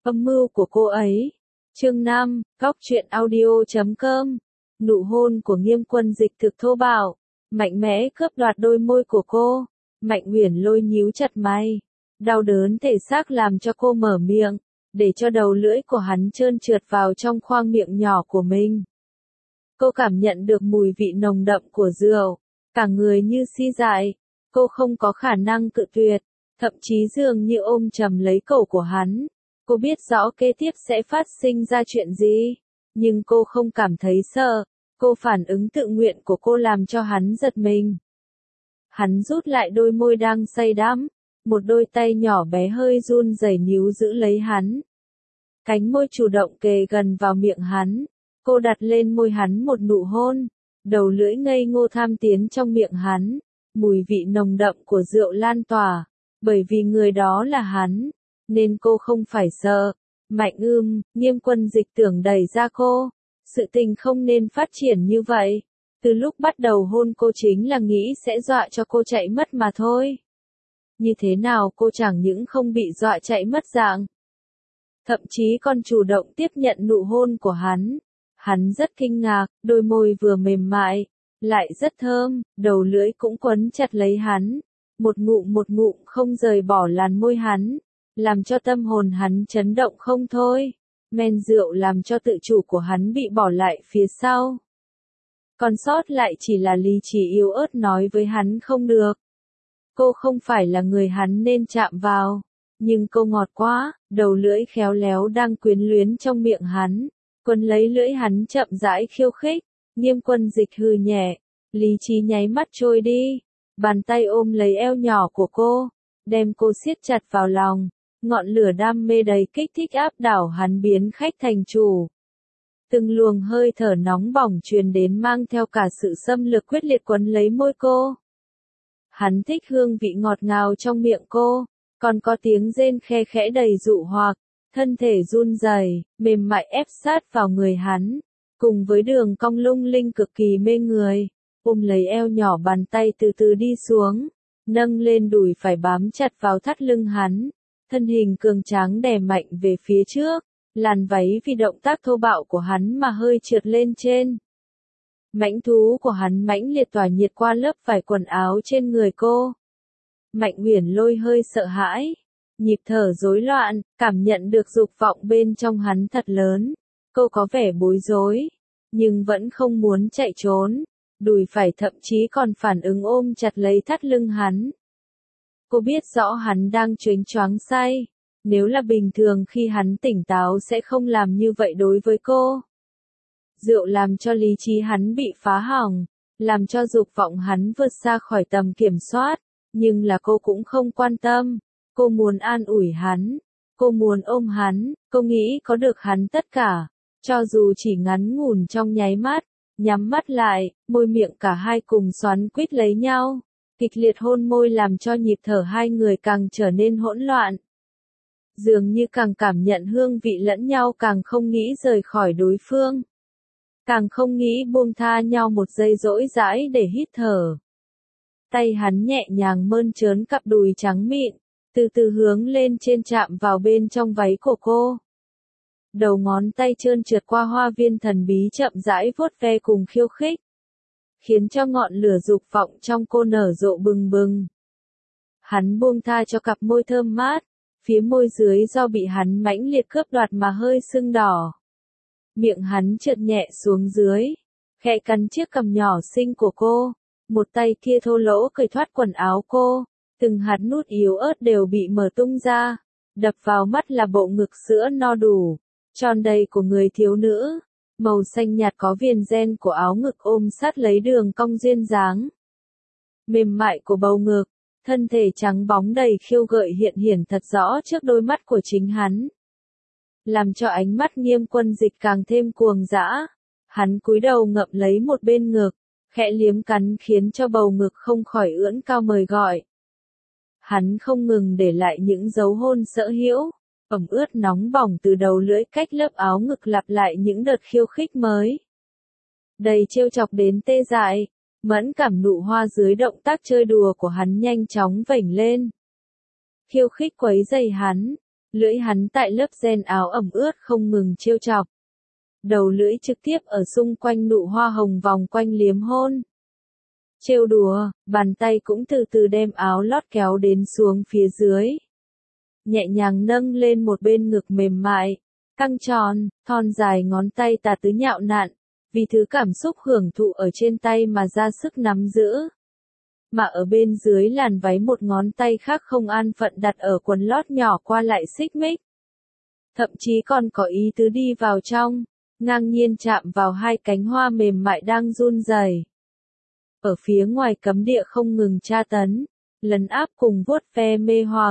Âm mưu của cô ấy. Chương 5, Góc truyện audio.com. Nụ hôn của Nghiêm Quân Dịch thực thô bạo, mạnh mẽ cướp đoạt đôi môi của cô. Mạnh Uyển Lôi nhíu chặt mày, đau đớn thể xác làm cho cô mở miệng, để cho đầu lưỡi của hắn trơn trượt vào trong khoang miệng nhỏ của mình. Cô cảm nhận được mùi vị nồng đậm của rượu, cả người như si dại, cô không có khả năng cự tuyệt, thậm chí dường như ôm chầm lấy cổ của hắn. Cô biết rõ kế tiếp sẽ phát sinh ra chuyện gì, nhưng cô không cảm thấy sợ, cô phản ứng tự nguyện của cô làm cho hắn giật mình. Hắn rút lại đôi môi đang say đắm, một đôi tay nhỏ bé hơi run rẩy níu giữ lấy hắn. Cánh môi chủ động kề gần vào miệng hắn, cô đặt lên môi hắn một nụ hôn, đầu lưỡi ngây ngô tham tiến trong miệng hắn, mùi vị nồng đậm của rượu lan tỏa, bởi vì người đó là hắn, nên cô không phải sợ. Mạnh Nghiêm Quân Dịch tưởng đẩy ra cô, sự tình không nên phát triển như vậy. Từ lúc bắt đầu hôn cô chính là nghĩ sẽ dọa cho cô chạy mất mà thôi. Như thế nào cô chẳng những không bị dọa chạy mất dạng, thậm chí còn chủ động tiếp nhận nụ hôn của hắn. Hắn rất kinh ngạc, đôi môi vừa mềm mại, lại rất thơm, đầu lưỡi cũng quấn chặt lấy hắn, một ngụm không rời bỏ làn môi hắn, làm cho tâm hồn hắn chấn động không thôi. Men rượu làm cho tự chủ của hắn bị bỏ lại phía sau. Còn sót lại chỉ là lý trí yếu ớt nói với hắn không được. Cô không phải là người hắn nên chạm vào, nhưng cô ngọt quá, đầu lưỡi khéo léo đang quyến luyến trong miệng hắn, quấn lấy lưỡi hắn chậm rãi khiêu khích. Nghiêm Quân Dịch hừ nhẹ, lý trí nháy mắt trôi đi, bàn tay ôm lấy eo nhỏ của cô, đem cô siết chặt vào lòng, ngọn lửa đam mê đầy kích thích áp đảo hắn biến khách thành chủ. Từng luồng hơi thở nóng bỏng truyền đến mang theo cả sự xâm lược quyết liệt quấn lấy môi cô. Hắn thích hương vị ngọt ngào trong miệng cô, còn có tiếng rên khe khẽ đầy dụ hoặc, thân thể run rẩy, mềm mại ép sát vào người hắn, cùng với đường cong lung linh cực kỳ mê người, ôm lấy eo nhỏ bàn tay từ từ đi xuống, nâng lên đùi phải bám chặt vào thắt lưng hắn, thân hình cường tráng đè mạnh về phía trước, làn váy vì động tác thô bạo của hắn mà hơi trượt lên trên. Mãnh thú của hắn mãnh liệt tỏa nhiệt qua lớp vải quần áo trên người cô. Mạnh Uyển Lôi hơi sợ hãi, nhịp thở rối loạn, cảm nhận được dục vọng bên trong hắn thật lớn. Cô có vẻ bối rối, nhưng vẫn không muốn chạy trốn, đùi phải thậm chí còn phản ứng ôm chặt lấy thắt lưng hắn. Cô biết rõ hắn đang chớnh choáng say, nếu là bình thường khi hắn tỉnh táo sẽ không làm như vậy đối với cô. Rượu làm cho lý trí hắn bị phá hỏng, làm cho dục vọng hắn vượt xa khỏi tầm kiểm soát, nhưng là cô cũng không quan tâm, cô muốn an ủi hắn, cô muốn ôm hắn, cô nghĩ có được hắn tất cả, cho dù chỉ ngắn ngủn trong nháy mắt, nhắm mắt lại, môi miệng cả hai cùng xoắn quýt lấy nhau, kịch liệt hôn môi làm cho nhịp thở hai người càng trở nên hỗn loạn. Dường như càng cảm nhận hương vị lẫn nhau càng không nghĩ rời khỏi đối phương. Càng không nghĩ buông tha nhau một giây dỗi dãi để hít thở. Tay hắn nhẹ nhàng mơn trớn cặp đùi trắng mịn, từ từ hướng lên trên chạm vào bên trong váy của cô. Đầu ngón tay trơn trượt qua hoa viên thần bí chậm rãi vuốt ve cùng khiêu khích, khiến cho ngọn lửa dục vọng trong cô nở rộ bừng bừng. Hắn buông tha cho cặp môi thơm mát, phía môi dưới do bị hắn mãnh liệt cướp đoạt mà hơi sưng đỏ. Miệng hắn trượt nhẹ xuống dưới, khẽ cắn chiếc cằm nhỏ xinh của cô, một tay kia thô lỗ cởi thoát quần áo cô, từng hạt nút yếu ớt đều bị mở tung ra, đập vào mắt là bộ ngực sữa no đủ, tròn đầy của người thiếu nữ, màu xanh nhạt có viền ren của áo ngực ôm sát lấy đường cong duyên dáng. Mềm mại của bầu ngực, thân thể trắng bóng đầy khiêu gợi hiện hiển thật rõ trước đôi mắt của chính hắn. Làm cho ánh mắt Nghiêm Quân Dịch càng thêm cuồng dã. Hắn cúi đầu ngậm lấy một bên ngực, khẽ liếm cắn khiến cho bầu ngực không khỏi ưỡn cao mời gọi. Hắn không ngừng để lại những dấu hôn sở hữu, ẩm ướt nóng bỏng từ đầu lưỡi cách lớp áo ngực lặp lại những đợt khiêu khích mới. Đầy trêu chọc đến tê dại, mẫn cảm nụ hoa dưới động tác chơi đùa của hắn nhanh chóng vểnh lên. Khiêu khích quấy rầy hắn, Lưỡi hắn tại lớp ren áo ẩm ướt không ngừng trêu chọc. Đầu lưỡi trực tiếp ở xung quanh nụ hoa hồng vòng quanh liếm hôn. Trêu đùa, bàn tay cũng từ từ đem áo lót kéo đến xuống phía dưới. Nhẹ nhàng nâng lên một bên ngực mềm mại, căng tròn, thon dài ngón tay tà tứ nhạo nặn, vì thứ cảm xúc hưởng thụ ở trên tay mà ra sức nắm giữ. Mà ở bên dưới làn váy một ngón tay khác không an phận đặt ở quần lót nhỏ qua lại xích mích. Thậm chí còn có ý tứ đi vào trong, ngang nhiên chạm vào hai cánh hoa mềm mại đang run rẩy. Ở phía ngoài cấm địa không ngừng tra tấn, lấn áp cùng vuốt ve mê hoặc,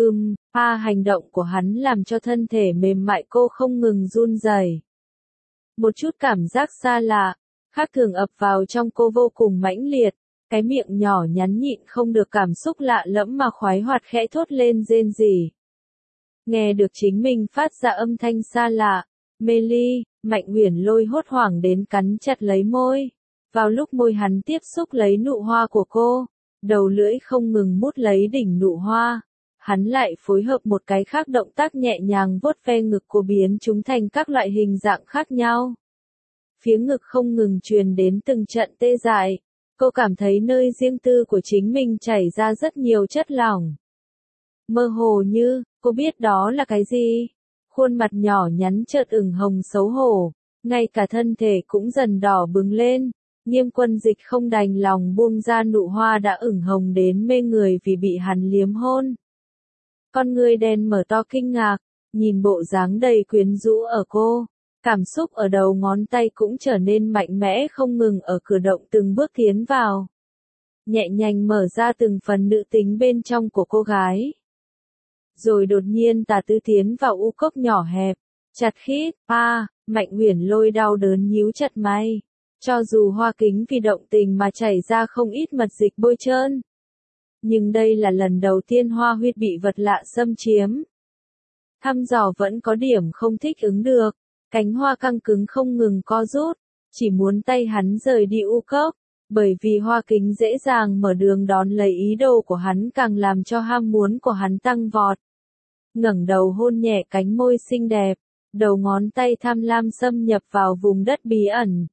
hành động của hắn làm cho thân thể mềm mại cô không ngừng run rẩy. Một chút cảm giác xa lạ, khác thường ập vào trong cô vô cùng mãnh liệt, cái miệng nhỏ nhắn nhịn không được cảm xúc lạ lẫm mà khoái hoạt khẽ thốt lên rên rỉ. Nghe được chính mình phát ra âm thanh xa lạ, mê ly, Mạnh Uyển Lôi hốt hoảng đến cắn chặt lấy môi. Vào lúc môi hắn tiếp xúc lấy nụ hoa của cô, đầu lưỡi không ngừng mút lấy đỉnh nụ hoa, hắn lại phối hợp một cái khác động tác nhẹ nhàng vuốt ve ngực cô biến chúng thành các loại hình dạng khác nhau. Phía ngực không ngừng truyền đến từng trận tê dại, cô cảm thấy nơi riêng tư của chính mình chảy ra rất nhiều chất lỏng. Mơ hồ như, cô biết đó là cái gì? Khuôn mặt nhỏ nhắn chợt ửng hồng xấu hổ, ngay cả thân thể cũng dần đỏ bừng lên. Nghiêm Quân Dịch không đành lòng buông ra nụ hoa đã ửng hồng đến mê người vì bị hắn liếm hôn. Con người đen mở to kinh ngạc, nhìn bộ dáng đầy quyến rũ ở cô, cảm xúc ở đầu ngón tay cũng trở nên mạnh mẽ không ngừng ở cử động từng bước tiến vào. Nhẹ nhàng mở ra từng phần nữ tính bên trong của cô gái. Rồi đột nhiên tà tứ tiến vào u cốc nhỏ hẹp, chặt khít, Mạnh Uyển Lôi đau đớn nhíu chặt mày. Cho dù hoa kính vì động tình mà chảy ra không ít mật dịch bôi trơn. Nhưng đây là lần đầu tiên hoa huyết bị vật lạ xâm chiếm. Thăm dò vẫn có điểm không thích ứng được, cánh hoa căng cứng không ngừng co rút, chỉ muốn tay hắn rời đi u cốc, bởi vì hoa kính dễ dàng mở đường đón lấy ý đồ của hắn càng làm cho ham muốn của hắn tăng vọt. Ngẩng đầu hôn nhẹ cánh môi xinh đẹp, đầu ngón tay tham lam xâm nhập vào vùng đất bí ẩn.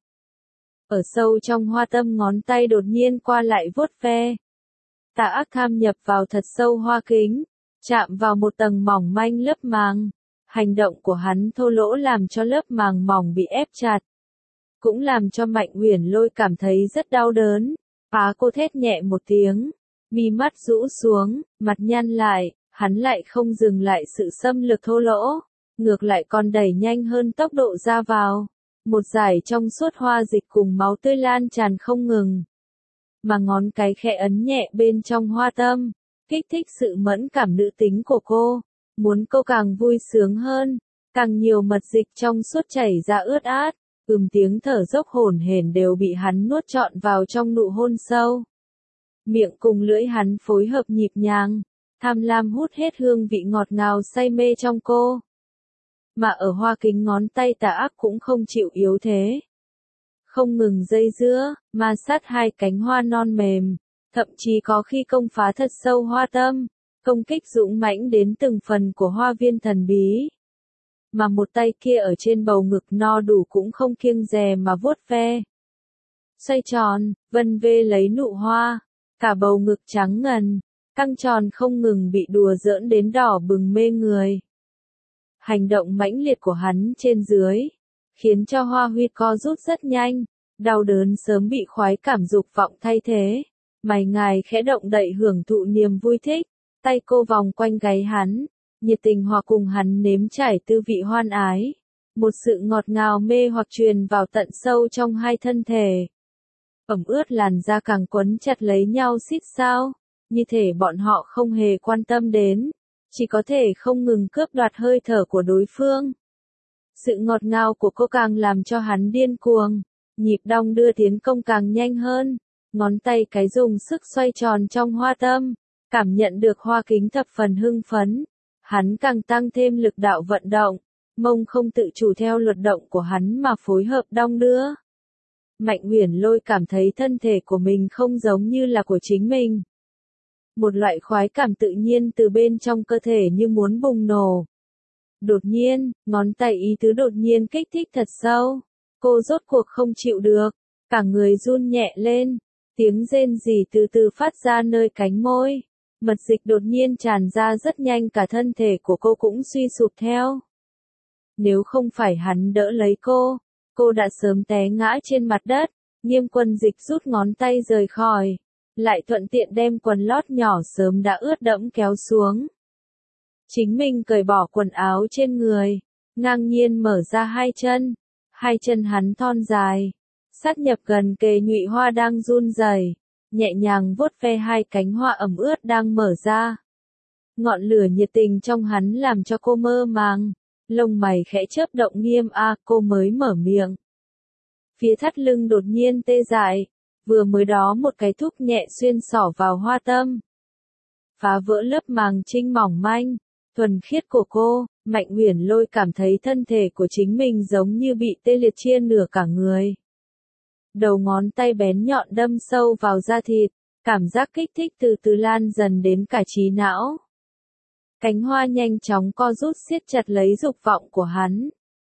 Ở sâu trong hoa tâm ngón tay đột nhiên qua lại vuốt ve. Tà ác tham nhập vào thật sâu hoa kính, chạm vào một tầng mỏng manh lớp màng. Hành động của hắn thô lỗ làm cho lớp màng mỏng bị ép chặt. Cũng làm cho Mạnh Uyển Lôi cảm thấy rất đau đớn. Cô thét nhẹ một tiếng, mi mắt rũ xuống, mặt nhăn lại, hắn lại không dừng lại sự xâm lược thô lỗ, ngược lại còn đẩy nhanh hơn tốc độ ra vào. Một dải trong suốt hoa dịch cùng máu tươi lan tràn không ngừng. Mà ngón cái khẽ ấn nhẹ bên trong hoa tâm, kích thích sự mẫn cảm nữ tính của cô, muốn cô càng vui sướng hơn, càng nhiều mật dịch trong suốt chảy ra ướt át, tiếng thở dốc hổn hển đều bị hắn nuốt trọn vào trong nụ hôn sâu. Miệng cùng lưỡi hắn phối hợp nhịp nhàng, tham lam hút hết hương vị ngọt ngào say mê trong cô. Mà ở hoa kính ngón tay tà ác cũng không chịu yếu thế. Không ngừng dây dưa, ma sát hai cánh hoa non mềm, thậm chí có khi công phá thật sâu hoa tâm, công kích dũng mãnh đến từng phần của hoa viên thần bí. Mà một tay kia ở trên bầu ngực no đủ cũng không kiêng dè mà vuốt ve. Xoay tròn, vân vê lấy nụ hoa, cả bầu ngực trắng ngần, căng tròn không ngừng bị đùa giỡn đến đỏ bừng mê người. Hành động mãnh liệt của hắn trên dưới, khiến cho hoa huyết co rút rất nhanh, đau đớn sớm bị khoái cảm dục vọng thay thế. Mày ngài khẽ động đậy hưởng thụ niềm vui thích, tay cô vòng quanh gáy hắn, nhiệt tình hòa cùng hắn nếm trải tư vị hoan ái. Một sự ngọt ngào mê hoặc truyền vào tận sâu trong hai thân thể. Ẩm ướt làn da càng quấn chặt lấy nhau xít sao, như thể bọn họ không hề quan tâm đến. Chỉ có thể không ngừng cướp đoạt hơi thở của đối phương. Sự ngọt ngào của cô càng làm cho hắn điên cuồng, nhịp đong đưa tiến công càng nhanh hơn, ngón tay cái dùng sức xoay tròn trong hoa tâm, cảm nhận được hoa kính thập phần hưng phấn, hắn càng tăng thêm lực đạo vận động, mông không tự chủ theo luật động của hắn mà phối hợp đong đưa. Mạnh Uyển Lôi cảm thấy thân thể của mình không giống như là của chính mình. Một loại khoái cảm tự nhiên từ bên trong cơ thể như muốn bùng nổ, Đột nhiên, ngón tay ý tứ đột nhiên kích thích thật sâu. Cô rốt cuộc không chịu được, cả người run nhẹ lên, tiếng rên rỉ từ từ phát ra nơi cánh môi. Mật dịch đột nhiên tràn ra rất nhanh, cả thân thể của cô cũng suy sụp theo. Nếu không phải hắn đỡ lấy cô đã sớm té ngã trên mặt đất. Nghiêm Quân Dịch rút ngón tay rời khỏi, lại thuận tiện đem quần lót nhỏ sớm đã ướt đẫm kéo xuống. Chính mình cởi bỏ quần áo trên người, ngang nhiên mở ra hai chân hắn thon dài, sát nhập gần kề Nhụy Hoa đang run rẩy, nhẹ nhàng vuốt ve hai cánh hoa ẩm ướt đang mở ra. Ngọn lửa nhiệt tình trong hắn làm cho cô mơ màng, lông mày khẽ chớp động. Nghiêm cô mới mở miệng. Phía thắt lưng đột nhiên tê dại, vừa mới đó một cái thúc nhẹ xuyên xỏ vào hoa tâm. Phá vỡ lớp màng trinh mỏng manh, thuần khiết của cô, Mạnh Uyển Lôi cảm thấy thân thể của chính mình giống như bị tê liệt chia nửa cả người. Đầu ngón tay bén nhọn đâm sâu vào da thịt, cảm giác kích thích từ từ lan dần đến cả trí não. Cánh hoa nhanh chóng co rút siết chặt lấy dục vọng của hắn.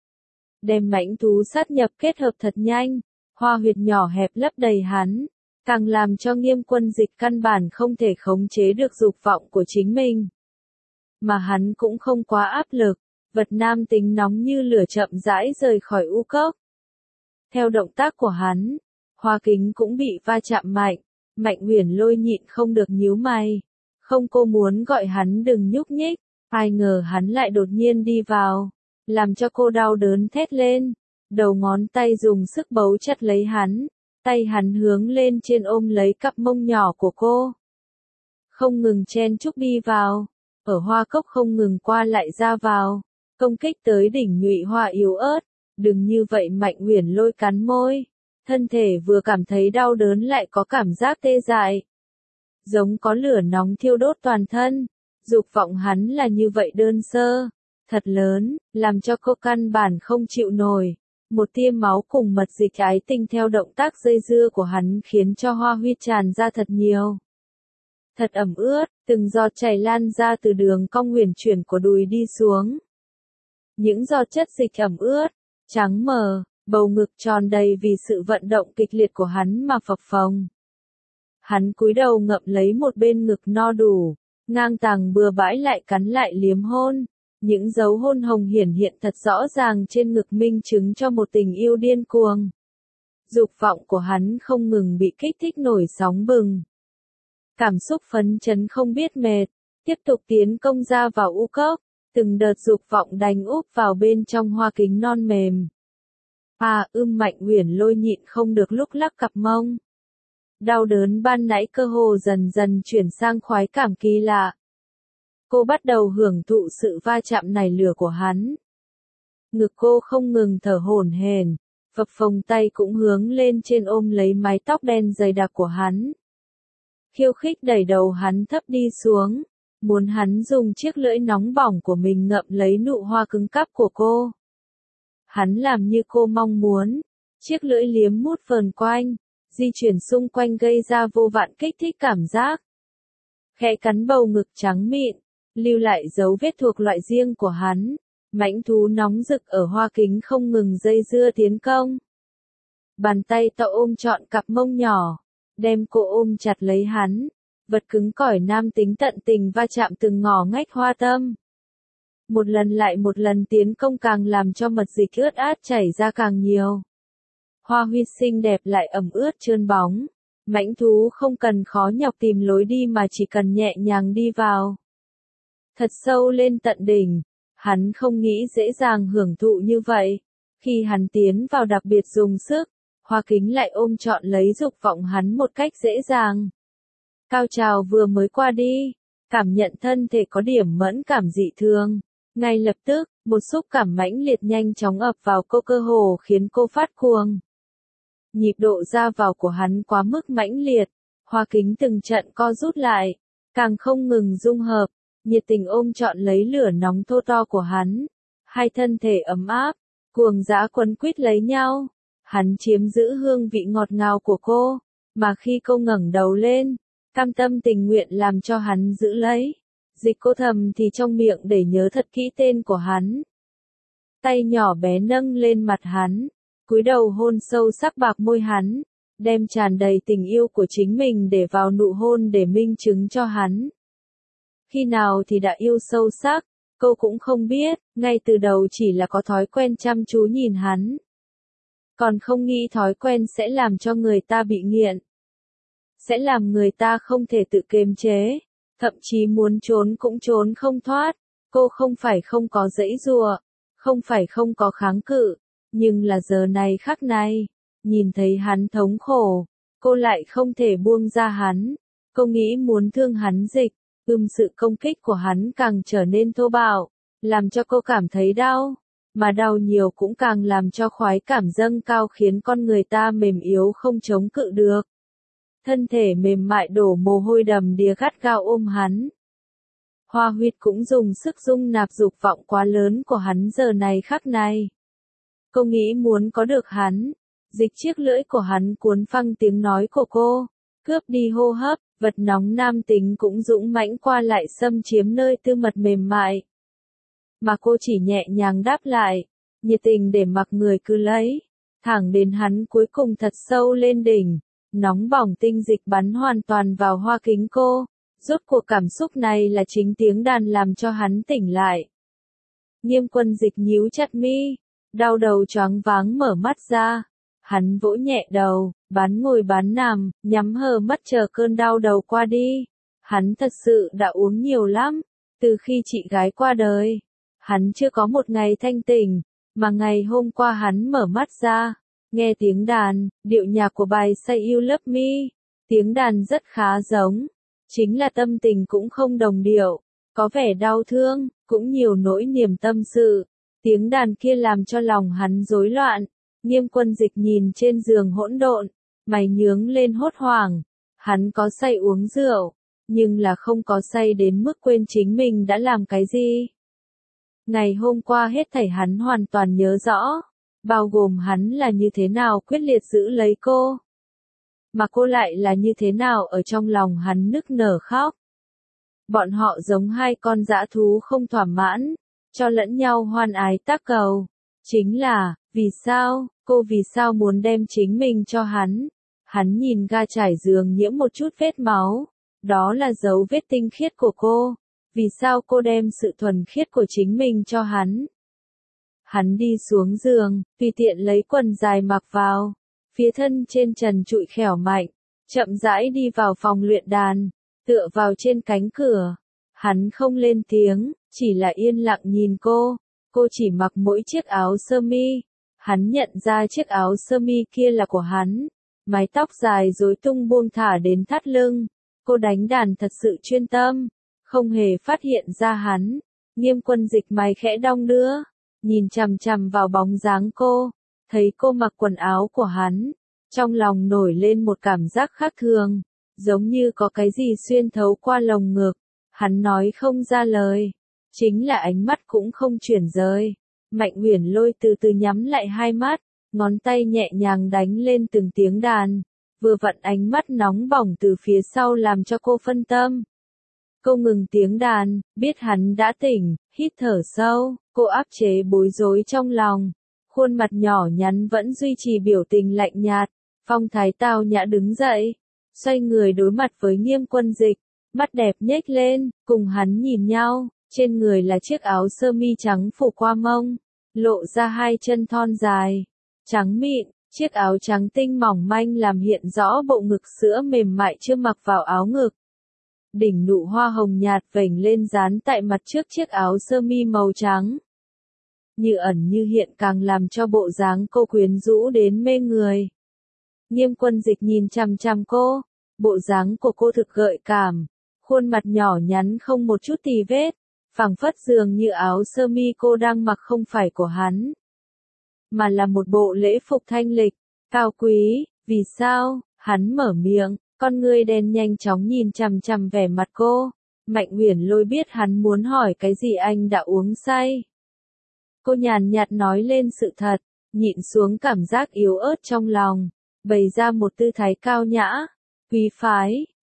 Đem mãnh thú sát nhập kết hợp thật nhanh, hoa huyệt nhỏ hẹp lấp đầy hắn, càng làm cho Nghiêm Quân Dịch căn bản không thể khống chế được dục vọng của chính mình. Mà hắn cũng không quá áp lực, vật nam tính nóng như lửa chậm rãi rời khỏi u cốc. Theo động tác của hắn, hoa kính cũng bị va chạm mạnh, Mạnh Uyển Lôi nhịn không được nhíu mày. Không, cô muốn gọi hắn đừng nhúc nhích, ai ngờ hắn lại đột nhiên đi vào, làm cho cô đau đớn thét lên, đầu ngón tay dùng sức bấu chặt lấy hắn, tay hắn hướng lên trên ôm lấy cặp mông nhỏ của cô. Không ngừng chen chúc đi vào, ở hoa cốc không ngừng qua lại ra vào, công kích tới đỉnh Nhụy Hoa yếu ớt. Đừng như vậy. Mạnh Uyển Lôi cắn môi, thân thể vừa cảm thấy đau đớn lại có cảm giác tê dại, giống có lửa nóng thiêu đốt toàn thân. Dục vọng hắn là như vậy đơn sơ, thật lớn, làm cho cô căn bản không chịu nổi. Một tia máu cùng mật dịch ái tình theo động tác dây dưa của hắn khiến cho hoa huyết tràn ra thật nhiều. Thật ẩm ướt, từng giọt chảy lan ra từ đường cong huyền chuyển của đùi đi xuống. Những giọt chất dịch ẩm ướt, trắng mờ, bầu ngực tròn đầy vì sự vận động kịch liệt của hắn mà phập phồng. Hắn cúi đầu ngậm lấy một bên ngực no đủ, ngang tàng bừa bãi lại cắn lại liếm hôn. Những dấu hôn hồng hiển hiện thật rõ ràng trên ngực minh chứng cho một tình yêu điên cuồng. Dục vọng của hắn không ngừng bị kích thích nổi sóng bừng. Cảm xúc phấn chấn không biết mệt, tiếp tục tiến công ra vào u cốc, từng đợt dục vọng đánh úp vào bên trong hoa kính non mềm. Mạnh Uyển Lôi nhịn không được lúc lắc cặp mông. Đau đớn ban nãy cơ hồ dần dần chuyển sang khoái cảm kỳ lạ. Cô bắt đầu hưởng thụ sự va chạm nảy lửa của hắn. Ngực cô không ngừng thở hổn hển, phập phồng tay cũng hướng lên trên ôm lấy mái tóc đen dày đặc của hắn. Khiêu khích đẩy đầu hắn thấp đi xuống, muốn hắn dùng chiếc lưỡi nóng bỏng của mình ngậm lấy nụ hoa cứng cáp của cô. Hắn làm như cô mong muốn, chiếc lưỡi liếm mút vờn quanh, di chuyển xung quanh gây ra vô vàn kích thích cảm giác. Khẽ cắn bầu ngực trắng mịn, lưu lại dấu vết thuộc loại riêng của hắn, mãnh thú nóng rực ở hoa kính không ngừng dây dưa tiến công. Bàn tay to ôm trọn cặp mông nhỏ, đem cô ôm chặt lấy hắn, vật cứng cỏi nam tính tận tình va chạm từng ngõ ngách hoa tâm. Một lần lại một lần tiến công càng làm cho mật dịch ướt át chảy ra càng nhiều. Hoa huyết xinh đẹp lại ẩm ướt trơn bóng, mãnh thú không cần khó nhọc tìm lối đi mà chỉ cần nhẹ nhàng đi vào. Thật sâu lên tận đỉnh, hắn không nghĩ dễ dàng hưởng thụ như vậy. Khi hắn tiến vào đặc biệt dùng sức, hoa kính lại ôm trọn lấy dục vọng hắn một cách dễ dàng. Cao trào vừa mới qua đi, cảm nhận thân thể có điểm mẫn cảm dị thường. Ngay lập tức, một xúc cảm mãnh liệt nhanh chóng ập vào cô, cơ hồ khiến cô phát cuồng. Nhịp độ ra vào của hắn quá mức mãnh liệt, hoa kính từng trận co rút lại, càng không ngừng dung hợp, nhiệt tình ôm trọn lấy lửa nóng thô to của hắn. Hai thân thể ấm áp, cuồng dã quấn quýt lấy nhau, hắn chiếm giữ hương vị ngọt ngào của cô, mà khi cô ngẩng đầu lên, cam tâm tình nguyện làm cho hắn giữ lấy. Dịch cô thầm thì trong miệng để nhớ thật kỹ tên của hắn. Tay nhỏ bé nâng lên mặt hắn, cúi đầu hôn sâu sắc bạc môi hắn, đem tràn đầy tình yêu của chính mình để vào nụ hôn để minh chứng cho hắn. Khi nào thì đã yêu sâu sắc, cô cũng không biết, ngay từ đầu chỉ là có thói quen chăm chú nhìn hắn. Còn không nghĩ thói quen sẽ làm cho người ta bị nghiện. Sẽ làm người ta không thể tự kiềm chế, thậm chí muốn trốn cũng trốn không thoát. Cô không phải không có giãy giụa, không phải không có kháng cự, nhưng là giờ này khắc này, nhìn thấy hắn thống khổ, cô lại không thể buông ra hắn. Cô nghĩ muốn thương hắn Dịch, sự công kích của hắn càng trở nên thô bạo, làm cho cô cảm thấy đau, mà đau nhiều cũng càng làm cho khoái cảm dâng cao khiến con người ta mềm yếu không chống cự được. Thân thể mềm mại đổ mồ hôi đầm đìa gắt gao ôm hắn. Hoa Huyết cũng dùng sức dung nạp dục vọng quá lớn của hắn giờ này khắc này. Cô nghĩ muốn có được hắn, Dịch chiếc lưỡi của hắn cuốn phăng tiếng nói của cô, cướp đi hô hấp, vật nóng nam tính cũng dũng mãnh qua lại xâm chiếm nơi tư mật mềm mại. Mà cô chỉ nhẹ nhàng đáp lại, nhiệt tình để mặc người cứ lấy, thẳng đến hắn cuối cùng thật sâu lên đỉnh, nóng bỏng tinh dịch bắn hoàn toàn vào hoa kính cô. Rốt cuộc cảm xúc này là chính tiếng đàn làm cho hắn tỉnh lại. Nghiêm Quân Dịch nhíu chặt mi, đau đầu choáng váng mở mắt ra. Hắn vỗ nhẹ đầu, bán ngồi bán nằm, nhắm hờ mắt chờ cơn đau đầu qua đi. Hắn thật sự đã uống nhiều lắm, từ khi chị gái qua đời. Hắn chưa có một ngày thanh tỉnh, mà ngày hôm qua hắn mở mắt ra, nghe tiếng đàn, điệu nhạc của bài Say You Love Me. Tiếng đàn rất khá giống. Chính là tâm tình cũng không đồng điệu, có vẻ đau thương, cũng nhiều nỗi niềm tâm sự. Tiếng đàn kia làm cho lòng hắn rối loạn. Nghiêm Quân Dịch nhìn trên giường hỗn độn, mày nhướng lên hốt hoảng. Hắn có say uống rượu, nhưng là không có say đến mức quên chính mình đã làm cái gì. Ngày hôm qua hết thảy hắn hoàn toàn nhớ rõ, bao gồm hắn là như thế nào quyết liệt giữ lấy cô. Mà cô lại là như thế nào ở trong lòng hắn nức nở khóc. Bọn họ giống hai con dã thú không thỏa mãn, cho lẫn nhau hoan ái tác cầu. Chính là, vì sao, cô vì sao muốn đem chính mình cho hắn? Hắn nhìn ga trải giường nhiễm một chút vết máu, đó là dấu vết tinh khiết của cô. Vì sao cô đem sự thuần khiết của chính mình cho hắn? Hắn đi xuống giường, tùy tiện lấy quần dài mặc vào. Phía thân trên trần trụi khẻo mạnh, chậm rãi đi vào phòng luyện đàn, tựa vào trên cánh cửa. Hắn không lên tiếng, chỉ là yên lặng nhìn cô chỉ mặc mỗi chiếc áo sơ mi. Hắn nhận ra chiếc áo sơ mi kia là của hắn, mái tóc dài rối tung buông thả đến thắt lưng. Cô đánh đàn thật sự chuyên tâm, không hề phát hiện ra hắn. Nghiêm Quân Dịch mày khẽ đong đưa, nhìn chằm chằm vào bóng dáng cô. Thấy cô mặc quần áo của hắn, trong lòng nổi lên một cảm giác khác thường, giống như có cái gì xuyên thấu qua lồng ngực. Hắn nói không ra lời, chính là ánh mắt cũng không chuyển rời. Mạnh Uyển Lôi từ từ nhắm lại hai mắt, ngón tay nhẹ nhàng đánh lên từng tiếng đàn, vừa vặn ánh mắt nóng bỏng từ phía sau làm cho cô phân tâm. Cô ngừng tiếng đàn, biết hắn đã tỉnh, hít thở sâu, cô áp chế bối rối trong lòng. Khuôn mặt nhỏ nhắn vẫn duy trì biểu tình lạnh nhạt, phong thái tao nhã đứng dậy, xoay người đối mặt với Nghiêm Quân Dịch, mắt đẹp nhếch lên, cùng hắn nhìn nhau, trên người là chiếc áo sơ mi trắng phủ qua mông, lộ ra hai chân thon dài, trắng mịn, chiếc áo trắng tinh mỏng manh làm hiện rõ bộ ngực sữa mềm mại chưa mặc vào áo ngực. Đỉnh nụ hoa hồng nhạt vểnh lên dán tại mặt trước chiếc áo sơ mi màu trắng. Như ẩn như hiện càng làm cho bộ dáng cô quyến rũ đến mê người. Nghiêm Quân Dịch nhìn chằm chằm cô, bộ dáng của cô thực gợi cảm, khuôn mặt nhỏ nhắn không một chút tì vết, phảng phất dường như áo sơ mi cô đang mặc không phải của hắn, mà là một bộ lễ phục thanh lịch, cao quý. Vì sao? Hắn mở miệng, con ngươi đen nhanh chóng nhìn chằm chằm vẻ mặt cô. Mạnh Uyển Lôi biết hắn muốn hỏi cái gì, anh đã uống say. Cô nhàn nhạt nói lên sự thật, nhịn xuống cảm giác yếu ớt trong lòng, bày ra một tư thái cao nhã, quý phái,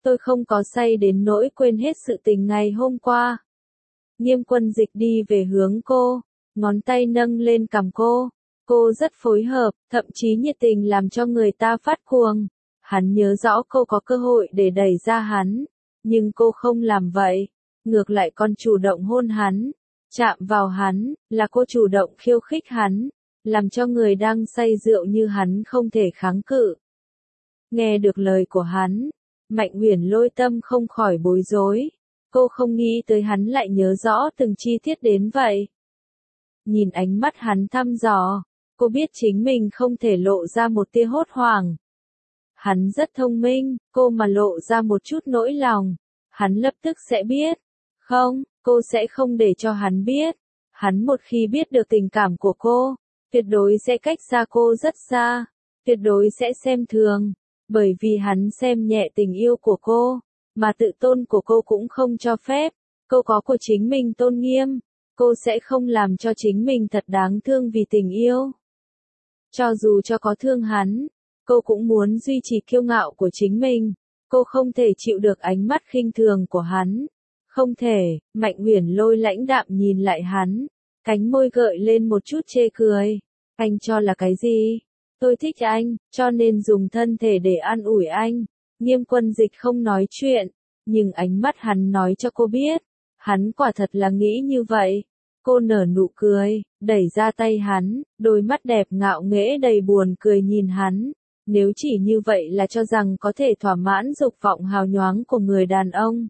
tôi không có say đến nỗi quên hết sự tình ngày hôm qua. Nghiêm Quân Dịch đi về hướng cô, ngón tay nâng lên cằm cô. Cô rất phối hợp, thậm chí nhiệt tình làm cho người ta phát cuồng. Hắn nhớ rõ cô có cơ hội để đẩy ra hắn, nhưng cô không làm vậy. Ngược lại còn chủ động hôn hắn, chạm vào hắn, là cô chủ động khiêu khích hắn, làm cho người đang say rượu như hắn không thể kháng cự. Nghe được lời của hắn, Mạnh Uyển Lôi tâm không khỏi bối rối. Cô không nghĩ tới hắn lại nhớ rõ từng chi tiết đến vậy. Nhìn ánh mắt hắn thăm dò, cô biết chính mình không thể lộ ra một tia hốt hoảng. Hắn rất thông minh, cô mà lộ ra một chút nỗi lòng, hắn lập tức sẽ biết. Không, cô sẽ không để cho hắn biết. Hắn một khi biết được tình cảm của cô, tuyệt đối sẽ cách xa cô rất xa, tuyệt đối sẽ xem thường, bởi vì hắn xem nhẹ tình yêu của cô, mà tự tôn của cô cũng không cho phép. Cô có của chính mình tôn nghiêm, cô sẽ không làm cho chính mình thật đáng thương vì tình yêu. Cho dù cho có thương hắn, cô cũng muốn duy trì kiêu ngạo của chính mình, cô không thể chịu được ánh mắt khinh thường của hắn. Không thể, Mạnh Uyển Lôi lãnh đạm nhìn lại hắn, cánh môi gợi lên một chút chê cười. Anh cho là cái gì? Tôi thích anh, cho nên dùng thân thể để an ủi anh. Nghiêm Quân Dịch không nói chuyện, nhưng ánh mắt hắn nói cho cô biết, hắn quả thật là nghĩ như vậy. Cô nở nụ cười, đẩy ra tay hắn, đôi mắt đẹp ngạo nghễ đầy buồn cười nhìn hắn. Nếu chỉ như vậy là cho rằng có thể thỏa mãn dục vọng hào nhoáng của người đàn ông,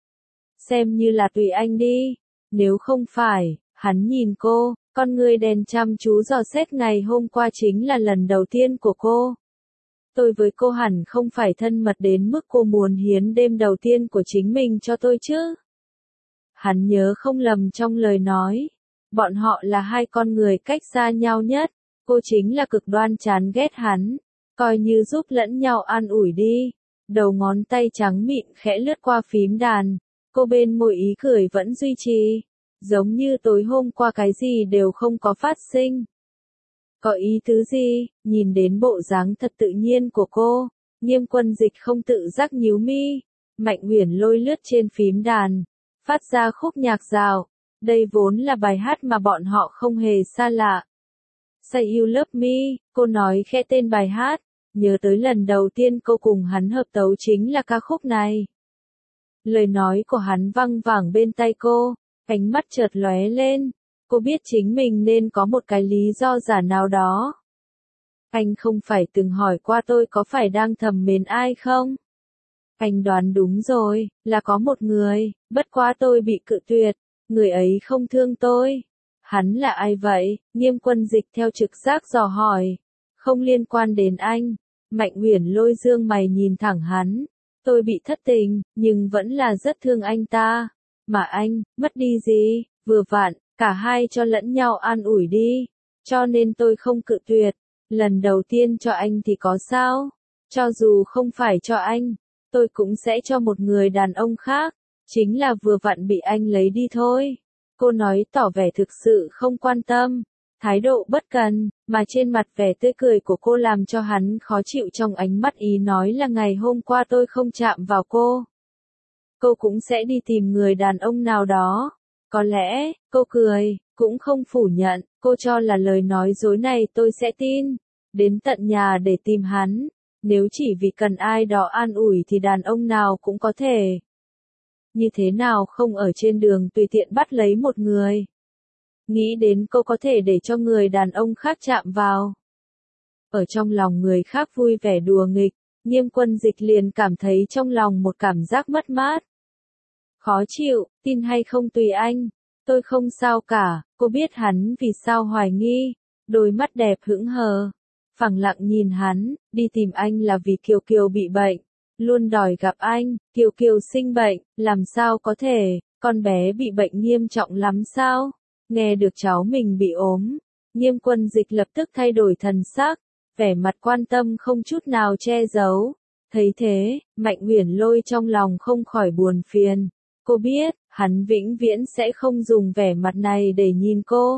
xem như là tùy anh đi. Nếu không phải, hắn nhìn cô, con người đèn chăm chú dò xét ngày hôm qua chính là lần đầu tiên của cô. Tôi với cô hẳn không phải thân mật đến mức cô muốn hiến đêm đầu tiên của chính mình cho tôi chứ. Hắn nhớ không lầm trong lời nói, bọn họ là hai con người cách xa nhau nhất, cô chính là cực đoan chán ghét hắn, coi như giúp lẫn nhau an ủi đi. Đầu ngón tay trắng mịn khẽ lướt qua phím đàn, cô bên môi ý cười vẫn duy trì, giống như tối hôm qua cái gì đều không có phát sinh. Có ý tứ gì? Nhìn đến bộ dáng thật tự nhiên của cô, Nghiêm Quân Dịch không tự giác nhíu mi. Mạnh Uyển Lôi lướt trên phím đàn, phát ra khúc nhạc dạo. Đây vốn là bài hát mà bọn họ không hề xa lạ. Say You Love Me, cô nói khẽ tên bài hát, nhớ tới lần đầu tiên cô cùng hắn hợp tấu chính là ca khúc này. Lời nói của hắn văng vẳng bên tai cô, ánh mắt chợt lóe lên. Cô biết chính mình nên có một cái lý do giả nào đó. Anh không phải từng hỏi qua tôi có phải đang thầm mến ai không? Anh đoán đúng rồi, là có một người, bất quá tôi bị cự tuyệt, người ấy không thương tôi. Hắn là ai vậy? Nghiêm Quân Dịch theo trực giác dò hỏi. Không liên quan đến anh. Mạnh Uyển Lôi dương mày nhìn thẳng hắn. Tôi bị thất tình, nhưng vẫn là rất thương anh ta. Mà anh, mất đi gì? Vừa vặn, cả hai cho lẫn nhau an ủi đi. Cho nên tôi không cự tuyệt. Lần đầu tiên cho anh thì có sao? Cho dù không phải cho anh, tôi cũng sẽ cho một người đàn ông khác. Chính là vừa vặn bị anh lấy đi thôi. Cô nói tỏ vẻ thực sự không quan tâm, thái độ bất cần, mà trên mặt vẻ tươi cười của cô làm cho hắn khó chịu. Trong ánh mắt ý nói là ngày hôm qua tôi không chạm vào cô, cô cũng sẽ đi tìm người đàn ông nào đó. Có lẽ, cô cười, cũng không phủ nhận, cô cho là lời nói dối này tôi sẽ tin. Đến tận nhà để tìm hắn, nếu chỉ vì cần ai đó an ủi thì đàn ông nào cũng có thể. Như thế nào không ở trên đường tùy tiện bắt lấy một người. Nghĩ đến cô có thể để cho người đàn ông khác chạm vào. Ở trong lòng người khác vui vẻ đùa nghịch, Nghiêm Quân Dịch liền cảm thấy trong lòng một cảm giác mất mát. Khó chịu, tin hay không tùy anh. Tôi không sao cả, cô biết hắn vì sao hoài nghi. Đôi mắt đẹp hững hờ, phẳng lặng nhìn hắn, đi tìm anh là vì Kiều Kiều bị bệnh. Luôn đòi gặp anh, Kiều Kiều sinh bệnh, làm sao có thể, con bé bị bệnh nghiêm trọng lắm sao? Nghe được cháu mình bị ốm, Nghiêm Quân Dịch lập tức thay đổi thần sắc, vẻ mặt quan tâm không chút nào che giấu. Thấy thế, Mạnh Uyển Lôi trong lòng không khỏi buồn phiền. Cô biết, hắn vĩnh viễn sẽ không dùng vẻ mặt này để nhìn cô.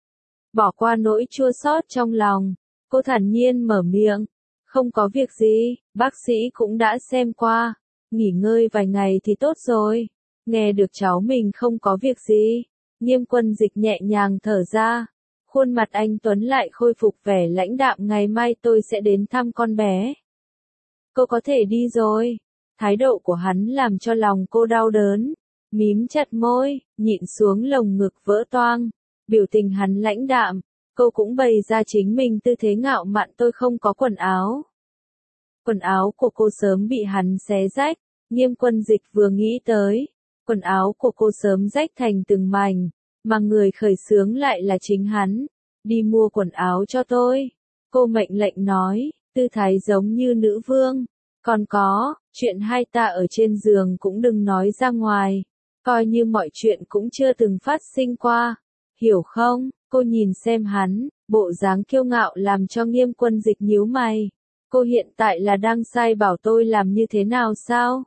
Bỏ qua nỗi chua xót trong lòng, cô thản nhiên mở miệng. Không có việc gì, bác sĩ cũng đã xem qua. nghỉ ngơi vài ngày thì tốt rồi. Nghe được cháu mình không có việc gì, Nghiêm Quân Dịch nhẹ nhàng thở ra. Khuôn mặt anh Tuấn lại khôi phục vẻ lãnh đạm, ngày mai tôi sẽ đến thăm con bé. Cô có thể đi rồi. Thái độ của hắn làm cho lòng cô đau đớn. Mím chặt môi, nhịn xuống lồng ngực vỡ toang. Biểu tình hắn lãnh đạm, cô cũng bày ra chính mình tư thế ngạo mạn, tôi không có quần áo. Quần áo của cô sớm bị hắn xé rách. Nghiêm Quân Dịch vừa nghĩ tới, quần áo của cô sớm rách thành từng mảnh, mà người khởi xướng lại là chính hắn. Đi mua quần áo cho tôi. Cô mệnh lệnh nói, tư thái giống như nữ vương. Còn có, chuyện hai ta ở trên giường cũng đừng nói ra ngoài. Coi như mọi chuyện cũng chưa từng phát sinh qua. Hiểu không? Cô nhìn xem hắn, bộ dáng kiêu ngạo làm cho Nghiêm Quân Dịch nhíu mày. Cô hiện tại là đang sai bảo tôi làm như thế nào sao?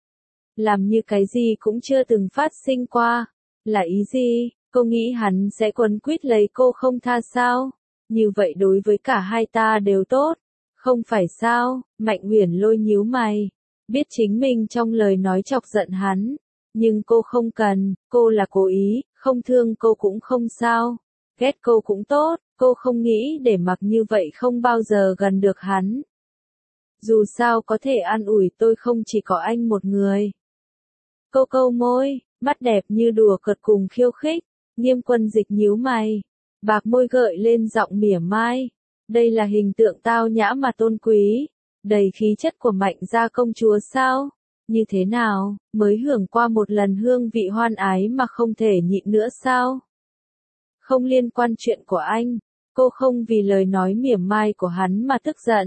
Làm như cái gì cũng chưa từng phát sinh qua. Là ý gì? Cô nghĩ hắn sẽ quấn quýt lấy cô không tha sao? Như vậy đối với cả hai ta đều tốt. Không phải sao? Mạnh Uyển Lôi nhíu mày. Biết chính mình trong lời nói chọc giận hắn. Nhưng cô không cần, cô là cố ý, không thương cô cũng không sao. Ghét cô cũng tốt, cô không nghĩ để mặc như vậy không bao giờ gần được hắn. Dù sao có thể an ủi tôi không chỉ có anh một người. Cô câu môi, mắt đẹp như đùa cợt cùng khiêu khích. Nghiêm Quân Dịch nhíu mày, bạc môi gợi lên giọng mỉa mai. Đây là hình tượng tao nhã mà tôn quý, đầy khí chất của Mạnh gia công chúa sao? Như thế nào, mới hưởng qua một lần hương vị hoan ái mà không thể nhịn nữa sao? Không liên quan chuyện của anh, cô không vì lời nói mỉa mai của hắn mà tức giận.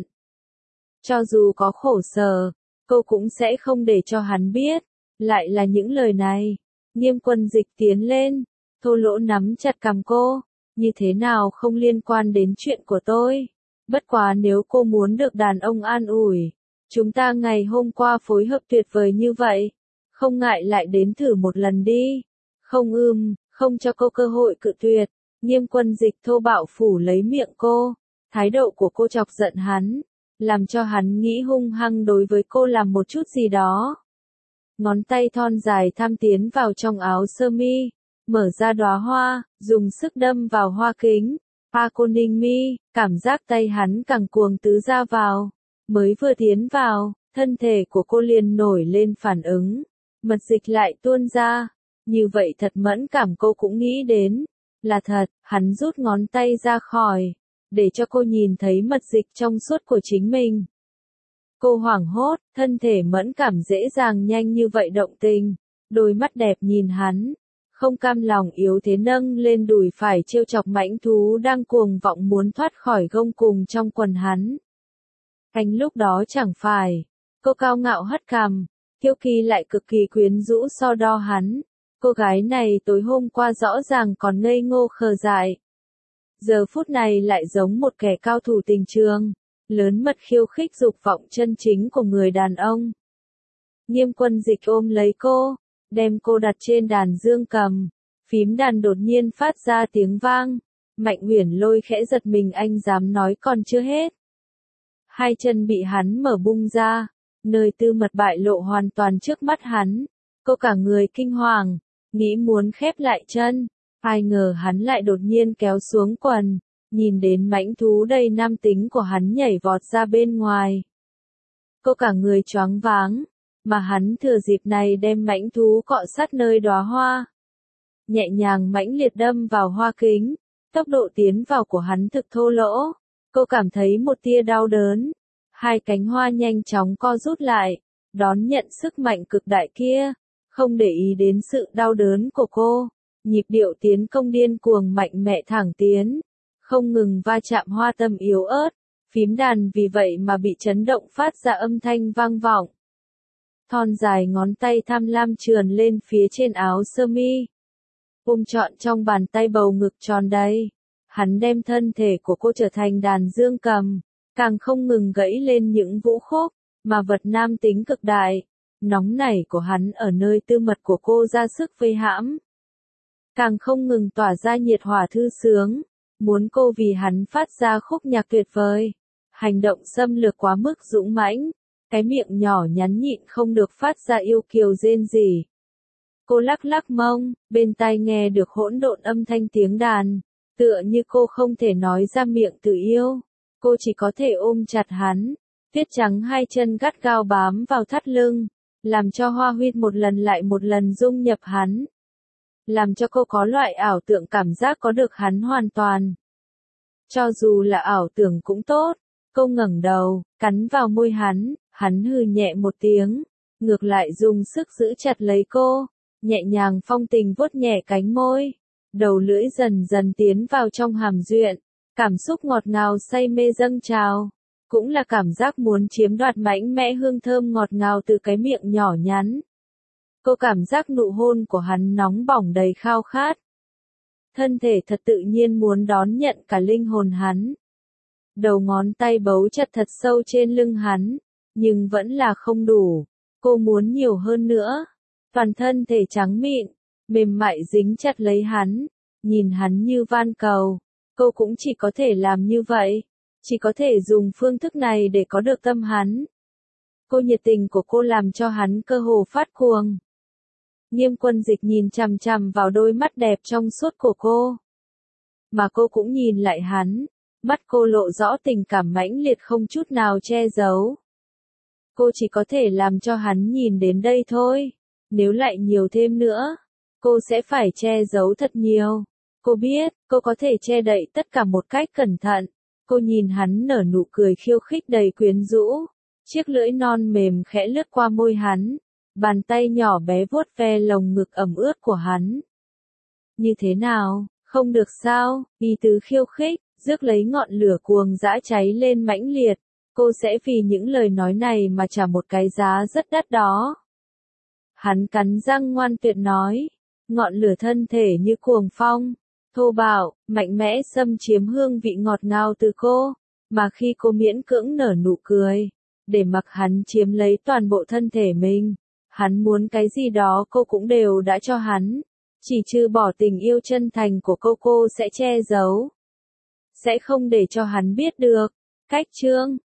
Cho dù có khổ sở, cô cũng sẽ không để cho hắn biết. Lại là những lời này. Nghiêm Quân Dịch tiến lên, thô lỗ nắm chặt cằm cô. Như thế nào không liên quan đến chuyện của tôi. Bất quá nếu cô muốn được đàn ông an ủi, chúng ta ngày hôm qua phối hợp tuyệt vời như vậy. Không ngại lại đến thử một lần đi. Không không cho cô cơ hội cự tuyệt. Nghiêm Quân Dịch thô bạo phủ lấy miệng cô. Thái độ của cô chọc giận hắn, làm cho hắn nghĩ hung hăng đối với cô làm một chút gì đó. Ngón tay thon dài tham tiến vào trong áo sơ mi, mở ra đóa hoa, dùng sức đâm vào hoa kính. A cô ninh mi, cảm giác tay hắn càng cuồng tứ ra vào. Mới vừa tiến vào, thân thể của cô liền nổi lên phản ứng. Mật dịch lại tuôn ra. Như vậy thật mẫn cảm, cô cũng nghĩ đến. Là thật, hắn rút ngón tay ra khỏi, để cho cô nhìn thấy mật dịch trong suốt của chính mình. Cô hoảng hốt, thân thể mẫn cảm dễ dàng nhanh như vậy động tình. Đôi mắt đẹp nhìn hắn, không cam lòng yếu thế nâng lên đùi phải trêu chọc mãnh thú đang cuồng vọng muốn thoát khỏi gông cùng trong quần hắn. Anh lúc đó chẳng phải, cô cao ngạo hất cằm, kiêu kỳ lại cực kỳ quyến rũ so đo hắn. Cô gái này tối hôm qua rõ ràng còn ngây ngô khờ dại. Giờ phút này lại giống một kẻ cao thủ tình trường, lớn mật khiêu khích dục vọng chân chính của người đàn ông. Nghiêm Quân Dịch ôm lấy cô, đem cô đặt trên đàn dương cầm, phím đàn đột nhiên phát ra tiếng vang. Mạnh Uyển Lôi khẽ giật mình, anh dám nói còn chưa hết. Hai chân bị hắn mở bung ra, nơi tư mật bại lộ hoàn toàn trước mắt hắn. Cô cả người kinh hoàng, nghĩ muốn khép lại chân, ai ngờ hắn lại đột nhiên kéo xuống quần, nhìn đến mãnh thú đầy nam tính của hắn nhảy vọt ra bên ngoài. Cô cả người choáng váng, mà hắn thừa dịp này đem mãnh thú cọ sát nơi đóa hoa. Nhẹ nhàng mãnh liệt đâm vào hoa kính, tốc độ tiến vào của hắn thực thô lỗ. Cô cảm thấy một tia đau đớn, hai cánh hoa nhanh chóng co rút lại, đón nhận sức mạnh cực đại kia, không để ý đến sự đau đớn của cô. Nhịp điệu tiến công điên cuồng mạnh mẽ thẳng tiến, không ngừng va chạm hoa tâm yếu ớt, phím đàn vì vậy mà bị chấn động phát ra âm thanh vang vọng. Thon dài ngón tay tham lam trườn lên phía trên áo sơ mi, ôm trọn trong bàn tay bầu ngực tròn đầy. Hắn đem thân thể của cô trở thành đàn dương cầm, càng không ngừng gãy lên những vũ khúc, mà vật nam tính cực đại. Nóng nảy của hắn ở nơi tư mật của cô ra sức vây hãm, càng không ngừng tỏa ra nhiệt hỏa thư sướng, muốn cô vì hắn phát ra khúc nhạc tuyệt vời. Hành động xâm lược quá mức dũng mãnh, Cái miệng nhỏ nhắn nhịn không được phát ra yêu kiều rên rỉ. Cô lắc lắc mông, bên tai nghe được hỗn độn âm thanh tiếng đàn, tựa như cô không thể nói ra miệng tự yêu. Cô chỉ có thể ôm chặt hắn, tuyết trắng hai chân gắt gao bám vào thắt lưng, làm cho Hoa Huyết một lần lại một lần dung nhập hắn. Làm cho cô có loại ảo tưởng cảm giác có được hắn hoàn toàn. Cho dù là ảo tưởng cũng tốt, cô ngẩng đầu, cắn vào môi hắn hừ nhẹ một tiếng, ngược lại dùng sức giữ chặt lấy cô, nhẹ nhàng phong tình vuốt nhẹ cánh môi, đầu lưỡi dần dần tiến vào trong hàm duyện, cảm xúc ngọt ngào say mê dâng trào, cũng là cảm giác muốn chiếm đoạt mãnh mẽ hương thơm ngọt ngào từ cái miệng nhỏ nhắn. Cô cảm giác nụ hôn của hắn nóng bỏng đầy khao khát. Thân thể thật tự nhiên muốn đón nhận cả linh hồn hắn. Đầu ngón tay bấu chặt thật sâu trên lưng hắn, nhưng vẫn là không đủ. Cô muốn nhiều hơn nữa. Toàn thân thể trắng mịn, mềm mại dính chặt lấy hắn, nhìn hắn như van cầu. Cô cũng chỉ có thể làm như vậy, chỉ có thể dùng phương thức này để có được tâm hắn. Cô nhiệt tình của cô làm cho hắn cơ hồ phát cuồng. Nghiêm Quân Dịch nhìn chằm chằm vào đôi mắt đẹp trong suốt của cô. Mà cô cũng nhìn lại hắn, mắt cô lộ rõ tình cảm mãnh liệt không chút nào che giấu. Cô chỉ có thể làm cho hắn nhìn đến đây thôi, nếu lại nhiều thêm nữa, cô sẽ phải che giấu thật nhiều. Cô biết, cô có thể che đậy tất cả một cách cẩn thận. Cô nhìn hắn nở nụ cười khiêu khích đầy quyến rũ, chiếc lưỡi non mềm khẽ lướt qua môi hắn. Bàn tay nhỏ bé vuốt ve lồng ngực ẩm ướt của hắn. Như thế nào, không được sao, ý tứ khiêu khích, rước lấy ngọn lửa cuồng dã cháy lên mãnh liệt. Cô sẽ vì những lời nói này mà trả một cái giá rất đắt đó. Hắn cắn răng ngoan tuyệt nói, ngọn lửa thân thể như cuồng phong, thô bạo, mạnh mẽ xâm chiếm hương vị ngọt ngào từ cô, mà khi cô miễn cưỡng nở nụ cười, để mặc hắn chiếm lấy toàn bộ thân thể mình. Hắn muốn cái gì đó cô cũng đều đã cho hắn, chỉ trừ bỏ tình yêu chân thành của cô sẽ che giấu. Sẽ không để cho hắn biết được. Cách chương